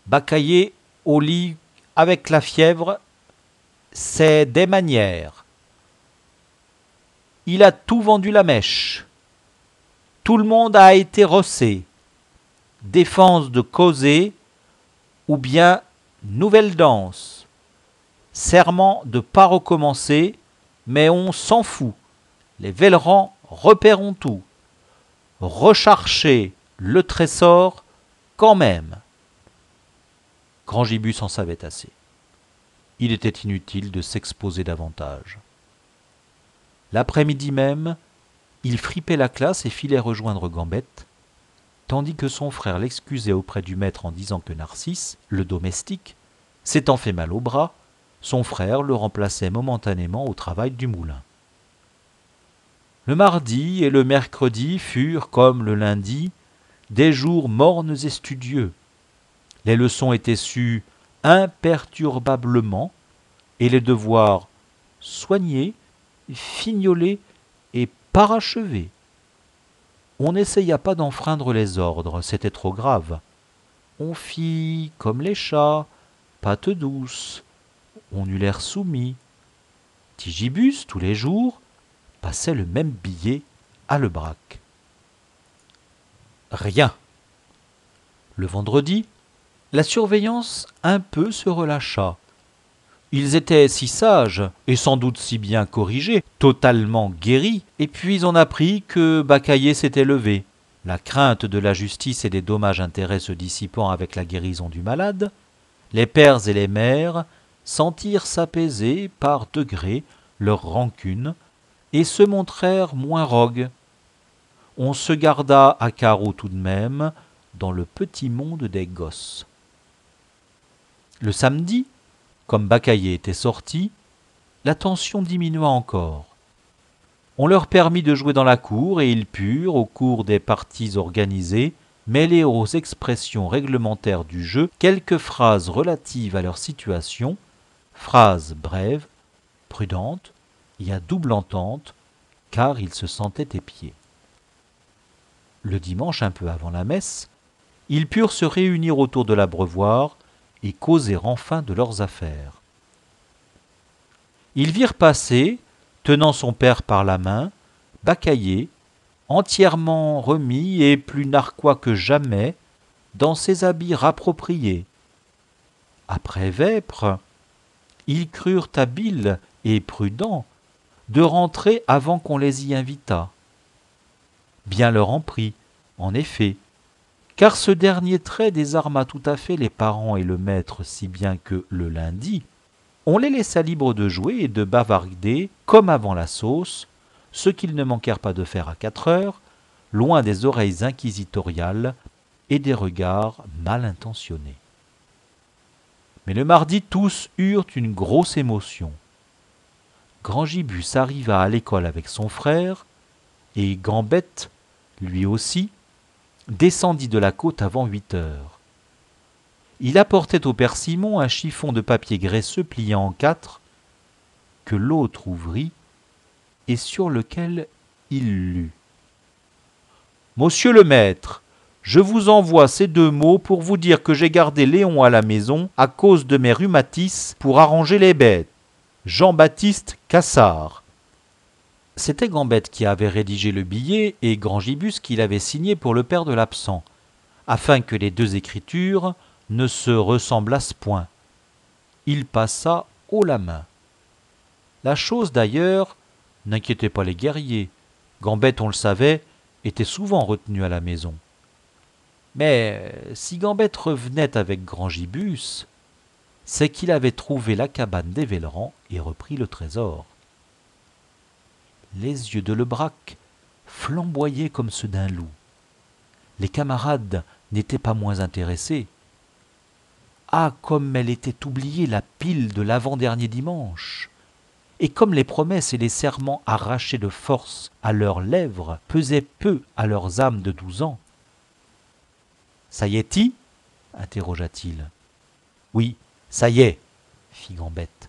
Bacayé au lit avec la fièvre, c'est des manières. Il a tout vendu la mèche. Tout le monde a été rossé. Défense de causer ou bien nouvelle danse. Serment de pas recommencer, mais on s'en fout. Les Vellerans repéreront tout. Recharcher le trésor quand même. Grand Gibus en savait assez. Il était inutile de s'exposer davantage. L'après-midi même, il fripait la classe et filait rejoindre Gambette, tandis que son frère l'excusait auprès du maître en disant que Narcisse, le domestique, s'étant fait mal au bras, son frère le remplaçait momentanément au travail du moulin. Le mardi et le mercredi furent, comme le lundi, des jours mornes et studieux. Les leçons étaient sues imperturbablement et les devoirs soignés, fignolés et parachevés. On n'essaya pas d'enfreindre les ordres, c'était trop grave. On fit comme les chats, patte douce, on eut l'air soumis. Tigibus, tous les jours, passait le même billet à Lebrac. Rien. Le vendredi, la surveillance un peu se relâcha. Ils étaient si sages, et sans doute si bien corrigés, totalement guéris, et puis on apprit que Bacayé s'était levé. La crainte de la justice et des dommages-intérêts se dissipant avec la guérison du malade, les pères et les mères sentirent s'apaiser par degrés leur rancune et se montrèrent moins rogues. On se garda à carreau tout de même dans le petit monde des gosses. Le samedi, comme Bacayé était sorti, la tension diminua encore. On leur permit de jouer dans la cour et ils purent, au cours des parties organisées, mêler aux expressions réglementaires du jeu quelques phrases relatives à leur situation, phrases brèves, prudentes et à double entente, car ils se sentaient épiés. Le dimanche, un peu avant la messe, ils purent se réunir autour de l'abreuvoir et causer enfin de leurs affaires. Ils virent passer, tenant son père par la main, Bacayé, entièrement remis et plus narquois que jamais, dans ses habits rappropriés. Après vêpres, ils crurent habiles et prudents de rentrer avant qu'on les y invitât. Bien leur en prit, en effet, car ce dernier trait désarma tout à fait les parents et le maître, si bien que, le lundi, on les laissa libres de jouer et de bavarder comme avant la sauce, ce qu'ils ne manquèrent pas de faire à quatre heures, loin des oreilles inquisitoriales et des regards mal intentionnés. Mais le mardi, tous eurent une grosse émotion. Grand Gibus arriva à l'école avec son frère, et Gambette, lui aussi, descendit de la côte avant huit heures. Il apportait au père Simon un chiffon de papier graisseux plié en quatre, que l'autre ouvrit, et sur lequel il lut. « Monsieur le maître, je vous envoie ces deux mots pour vous dire que j'ai gardé Léon à la maison à cause de mes rhumatismes pour arranger les bêtes. Jean-Baptiste Cassard. » C'était Gambette qui avait rédigé le billet et Grand Gibus qui l'avait signé pour le père de l'absent, afin que les deux écritures ne se ressemblassent point. Il passa haut la main. La chose d'ailleurs n'inquiétait pas les guerriers. Gambette, on le savait, était souvent retenu à la maison. Mais si Gambette revenait avec Grand Gibus, c'est qu'il avait trouvé la cabane des Vellerans et repris le trésor. Les yeux de Lebrac flamboyaient comme ceux d'un loup. Les camarades n'étaient pas moins intéressés. Ah, comme elle était oubliée, la pile de l'avant-dernier dimanche! Et comme les promesses et les serments arrachés de force à leurs lèvres pesaient peu à leurs âmes de douze ans. « Ça y est-il » interrogea-t-il. « Oui, ça y est » fit Gambette.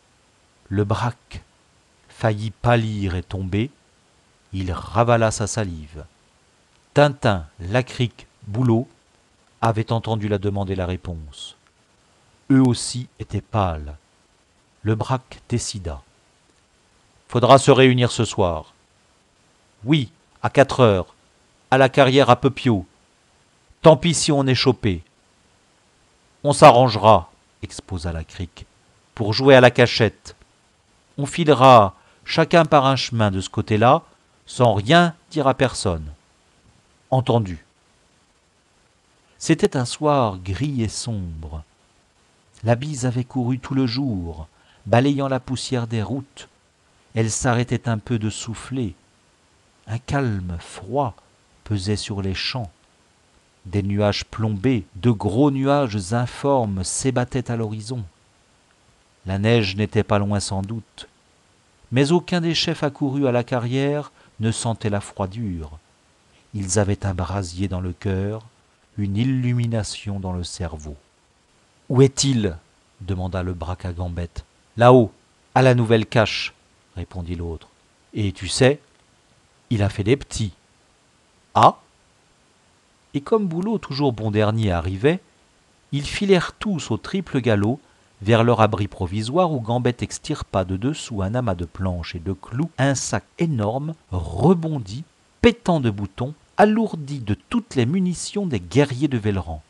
Lebrac faillit pâlir et tomber, il ravala sa salive. Tintin, Lacrique, Boulot avaient entendu la demande et la réponse. Eux aussi étaient pâles. Le Braque décida. « Faudra se réunir ce soir. »« Oui, à quatre heures, à la carrière à Pepiot. Tant pis si on est chopé. »« On s'arrangera, » exposa la Crique, « pour jouer à la cachette. On filera chacun par un chemin de ce côté-là, sans rien dire à personne. » Entendu. C'était un soir gris et sombre. La bise avait couru tout le jour, balayant la poussière des routes. Elle s'arrêtait un peu de souffler. Un calme froid pesait sur les champs. Des nuages plombés, de gros nuages informes s'ébattaient à l'horizon. La neige n'était pas loin sans doute, mais aucun des chefs accourus à la carrière ne sentait la froidure. Ils avaient un brasier dans le cœur, une illumination dans le cerveau. « Où est-il » demanda le Braque à Gambette. « Là-haut, à la nouvelle cache, » répondit l'autre. « Et tu sais, il a fait des petits. »« Ah !» Et comme Boulot, toujours bon dernier, arrivait, ils filèrent tous au triple galop vers leur abri provisoire où Gambette extirpa de dessous un amas de planches et de clous un sac énorme, rebondi, pétant de boutons, alourdi de toutes les munitions des guerriers de Velleran.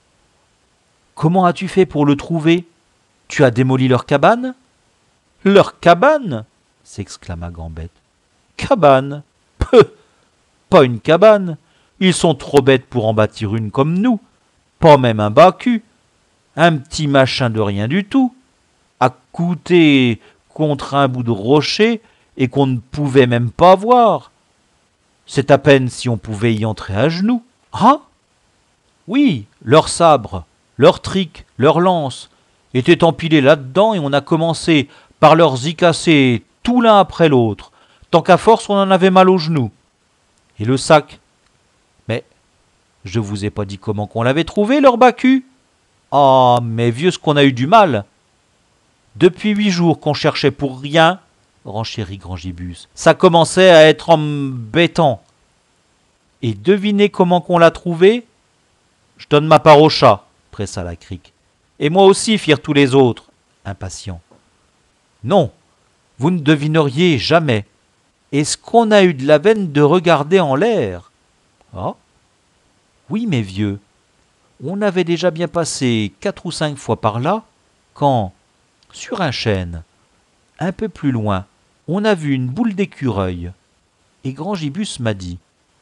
« Comment as-tu fait pour le trouver ? Tu as démoli leur cabane ?»« Leur cabane ?» s'exclama Gambette. « Cabane ? Peu ! Pas une cabane. Ils sont trop bêtes pour en bâtir une comme nous. Pas même un bas-cul. Un petit machin de rien du tout, accouté contre un bout de rocher et qu'on ne pouvait même pas voir. C'est à peine si on pouvait y entrer à genoux. Ah ? Oui, leurs sabres, leurs triques, leurs lances étaient empilés là-dedans et on a commencé par leur y casser tout l'un après l'autre, tant qu'à force on en avait mal aux genoux. Et le sac ? Mais je vous ai pas dit comment qu'on l'avait trouvé, leur bas-cul ? Ah, mais vieux, ce qu'on a eu du mal. Depuis huit jours qu'on cherchait pour rien, renchérit Grangibus. Ça commençait à être embêtant. Et devinez comment qu'on l'a trouvé ? Je donne ma part au chat, pressa la Crique. Et moi aussi, firent tous les autres, impatients. Non, vous ne devineriez jamais. Est-ce qu'on a eu de la veine de regarder en l'air ? Ah ? Oui, mes vieux. On avait déjà bien passé quatre ou cinq fois par là, quand, sur un chêne, un peu plus loin, on a vu une boule d'écureuil. Et Grangibus m'a dit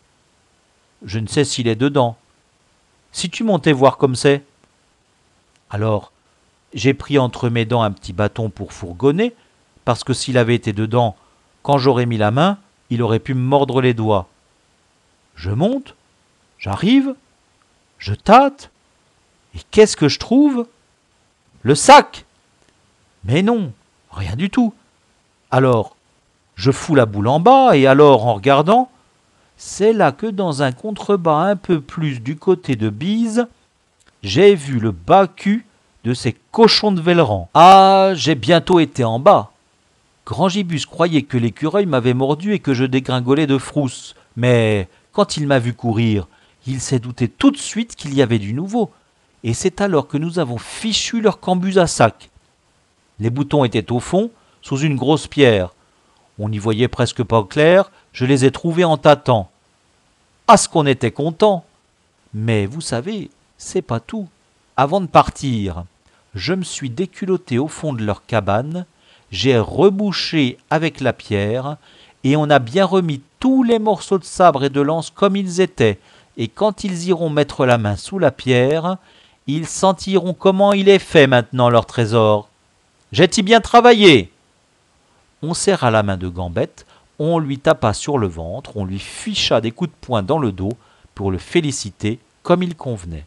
« Je ne sais s'il est dedans. Si tu montais voir comme c'est. » Alors, j'ai pris entre mes dents un petit bâton pour fourgonner, parce que s'il avait été dedans, quand j'aurais mis la main, il aurait pu me mordre les doigts. Je monte, j'arrive, je tâte, et qu'est-ce que je trouve ? Le sac ! Mais non, rien du tout. Alors, je fous la boule en bas, et alors, en regardant, c'est là que dans un contrebas un peu plus du côté de Bise, j'ai vu le bas-cul de ces cochons de Velleran. Ah, j'ai bientôt été en bas. Grangibus croyait que l'écureuil m'avait mordu et que je dégringolais de frousse, mais quand il m'a vu courir, il s'est douté tout de suite qu'il y avait du nouveau, et c'est alors que nous avons fichu leur cambuse à sac. Les boutons étaient au fond, sous une grosse pierre. On n'y voyait presque pas clair, je les ai trouvés en tâtant. Ah, ce qu'on était content ! Mais vous savez, c'est pas tout. Avant de partir, je me suis déculotté au fond de leur cabane, j'ai rebouché avec la pierre, et on a bien remis tous les morceaux de sabre et de lance comme ils étaient, et quand ils iront mettre la main sous la pierre, ils sentiront comment il est fait maintenant leur trésor. J'ai-y bien travaillé. On serra la main de Gambette, on lui tapa sur le ventre, on lui ficha des coups de poing dans le dos pour le féliciter comme il convenait.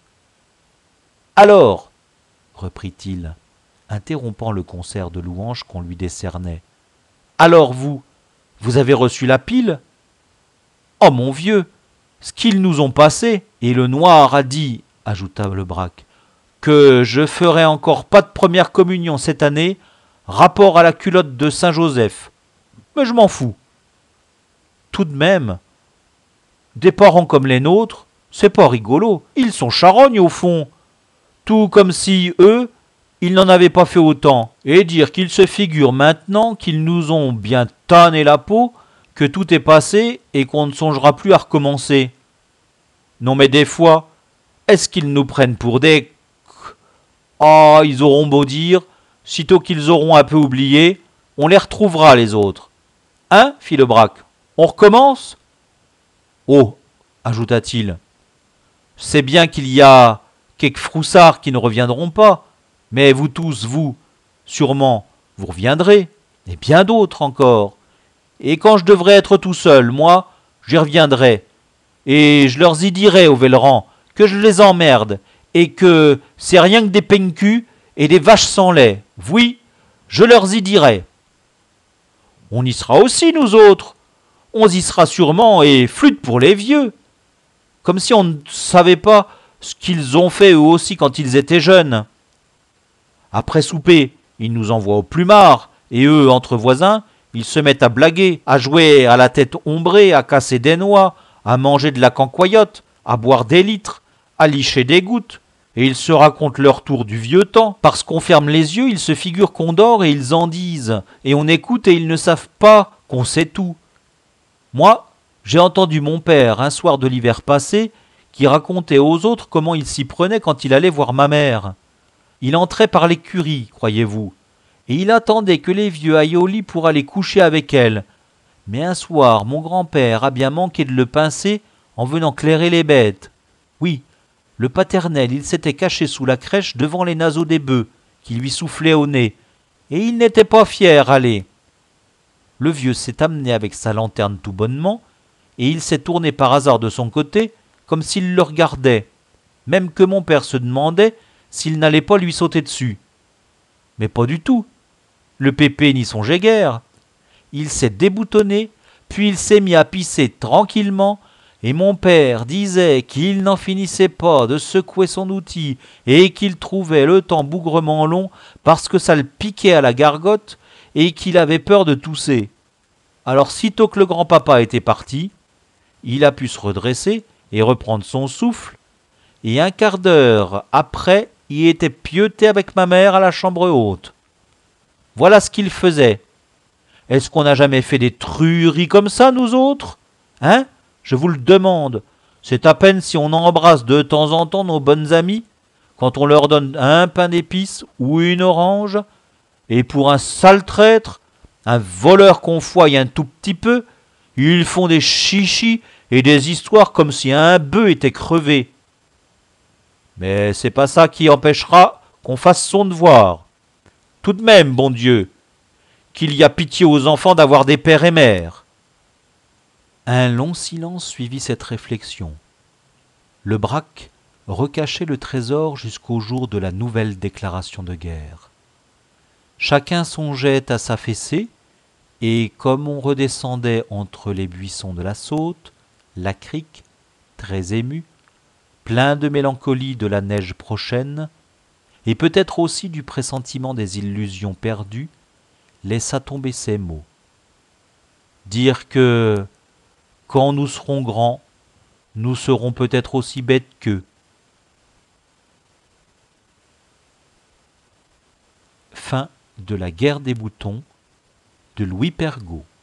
Alors, reprit-il, interrompant le concert de louanges qu'on lui décernait. Alors vous, vous avez reçu la pile ? Oh mon vieux, ce qu'ils nous ont passé, et le noir a dit, ajouta le Braque, que je ferai encore pas de première communion cette année, rapport à la culotte de Saint-Joseph. Mais je m'en fous. Tout de même, des parents comme les nôtres, C'est pas rigolo, ils sont charognes au fond. Tout comme si, eux, ils n'en avaient pas fait autant. Et dire qu'ils se figurent maintenant qu'ils nous ont bien tanné la peau, que tout est passé et qu'on ne songera plus à recommencer. Non mais des fois, est-ce qu'ils nous prennent pour des... Ah, ils auront beau dire, sitôt qu'ils auront un peu oublié, on les retrouvera les autres. Hein, fit le Braque, on recommence? Oh, ajouta-t-il, c'est bien qu'il y a quelques froussards qui ne reviendront pas, mais vous tous, vous, sûrement, vous reviendrez, et bien d'autres encore. Et quand je devrais être tout seul, moi, j'y reviendrai, et je leur y dirai aux Vellerans que je les emmerde, et que c'est rien que des peigne-culs et des vaches sans lait. Oui, je leur y dirai. On y sera aussi, nous autres. On y sera sûrement, et flûte pour les vieux. Comme si on ne savait pas ce qu'ils ont fait eux aussi quand ils étaient jeunes. Après souper, ils nous envoient au plumard, et eux, entre voisins, ils se mettent à blaguer, à jouer à la tête ombrée, à casser des noix, à manger de la cancoyote, à boire des litres, à licher des gouttes, et ils se racontent leur tour du vieux temps. Parce qu'on ferme les yeux, ils se figurent qu'on dort et ils en disent, et on écoute et ils ne savent pas qu'on sait tout. Moi, j'ai entendu mon père, un soir de l'hiver passé, qui racontait aux autres comment il s'y prenait quand il allait voir ma mère. Il entrait par l'écurie, croyez-vous, et il attendait que les vieux aillent au lit pour aller coucher avec elle. Mais un soir, mon grand-père a bien manqué de le pincer en venant clairer les bêtes. Oui, le paternel, il s'était caché sous la crèche devant les naseaux des bœufs, qui lui soufflaient au nez, et il n'était pas fier, allez. Le vieux s'est amené avec sa lanterne tout bonnement, et il s'est tourné par hasard de son côté, comme s'il le regardait, même que mon père se demandait s'il n'allait pas lui sauter dessus. Mais pas du tout. Le pépé n'y songeait guère. Il s'est déboutonné, puis il s'est mis à pisser tranquillement, et mon père disait qu'il n'en finissait pas de secouer son outil et qu'il trouvait le temps bougrement long parce que ça le piquait à la gargote et qu'il avait peur de tousser. Alors sitôt que le grand-papa était parti, il a pu se redresser et reprendre son souffle, et un quart d'heure après, il était pieuté avec ma mère à la chambre haute. Voilà ce qu'il faisait. Est-ce qu'on n'a jamais fait des trueries comme ça, nous autres? Hein? Je vous le demande. C'est à peine si on embrasse de temps en temps nos bonnes amies, quand on leur donne un pain d'épices ou une orange, et pour un sale traître, un voleur qu'on fouaille un tout petit peu, ils font des chichis et des histoires comme si un bœuf était crevé. Mais c'est pas ça qui empêchera qu'on fasse son devoir. Tout de même, bon Dieu, qu'il y a pitié aux enfants d'avoir des pères et mères. Un long silence suivit cette réflexion. Le Braque recachait le trésor jusqu'au jour de la nouvelle déclaration de guerre. Chacun songeait à sa fessée, et comme on redescendait entre les buissons de la Saute, la crique, très émue, plein de mélancolie de la neige prochaine, et peut-être aussi du pressentiment des illusions perdues, laissa tomber ces mots. Dire que, quand nous serons grands, nous serons peut-être aussi bêtes qu'eux. Fin de La Guerre des boutons de Louis Pergaud.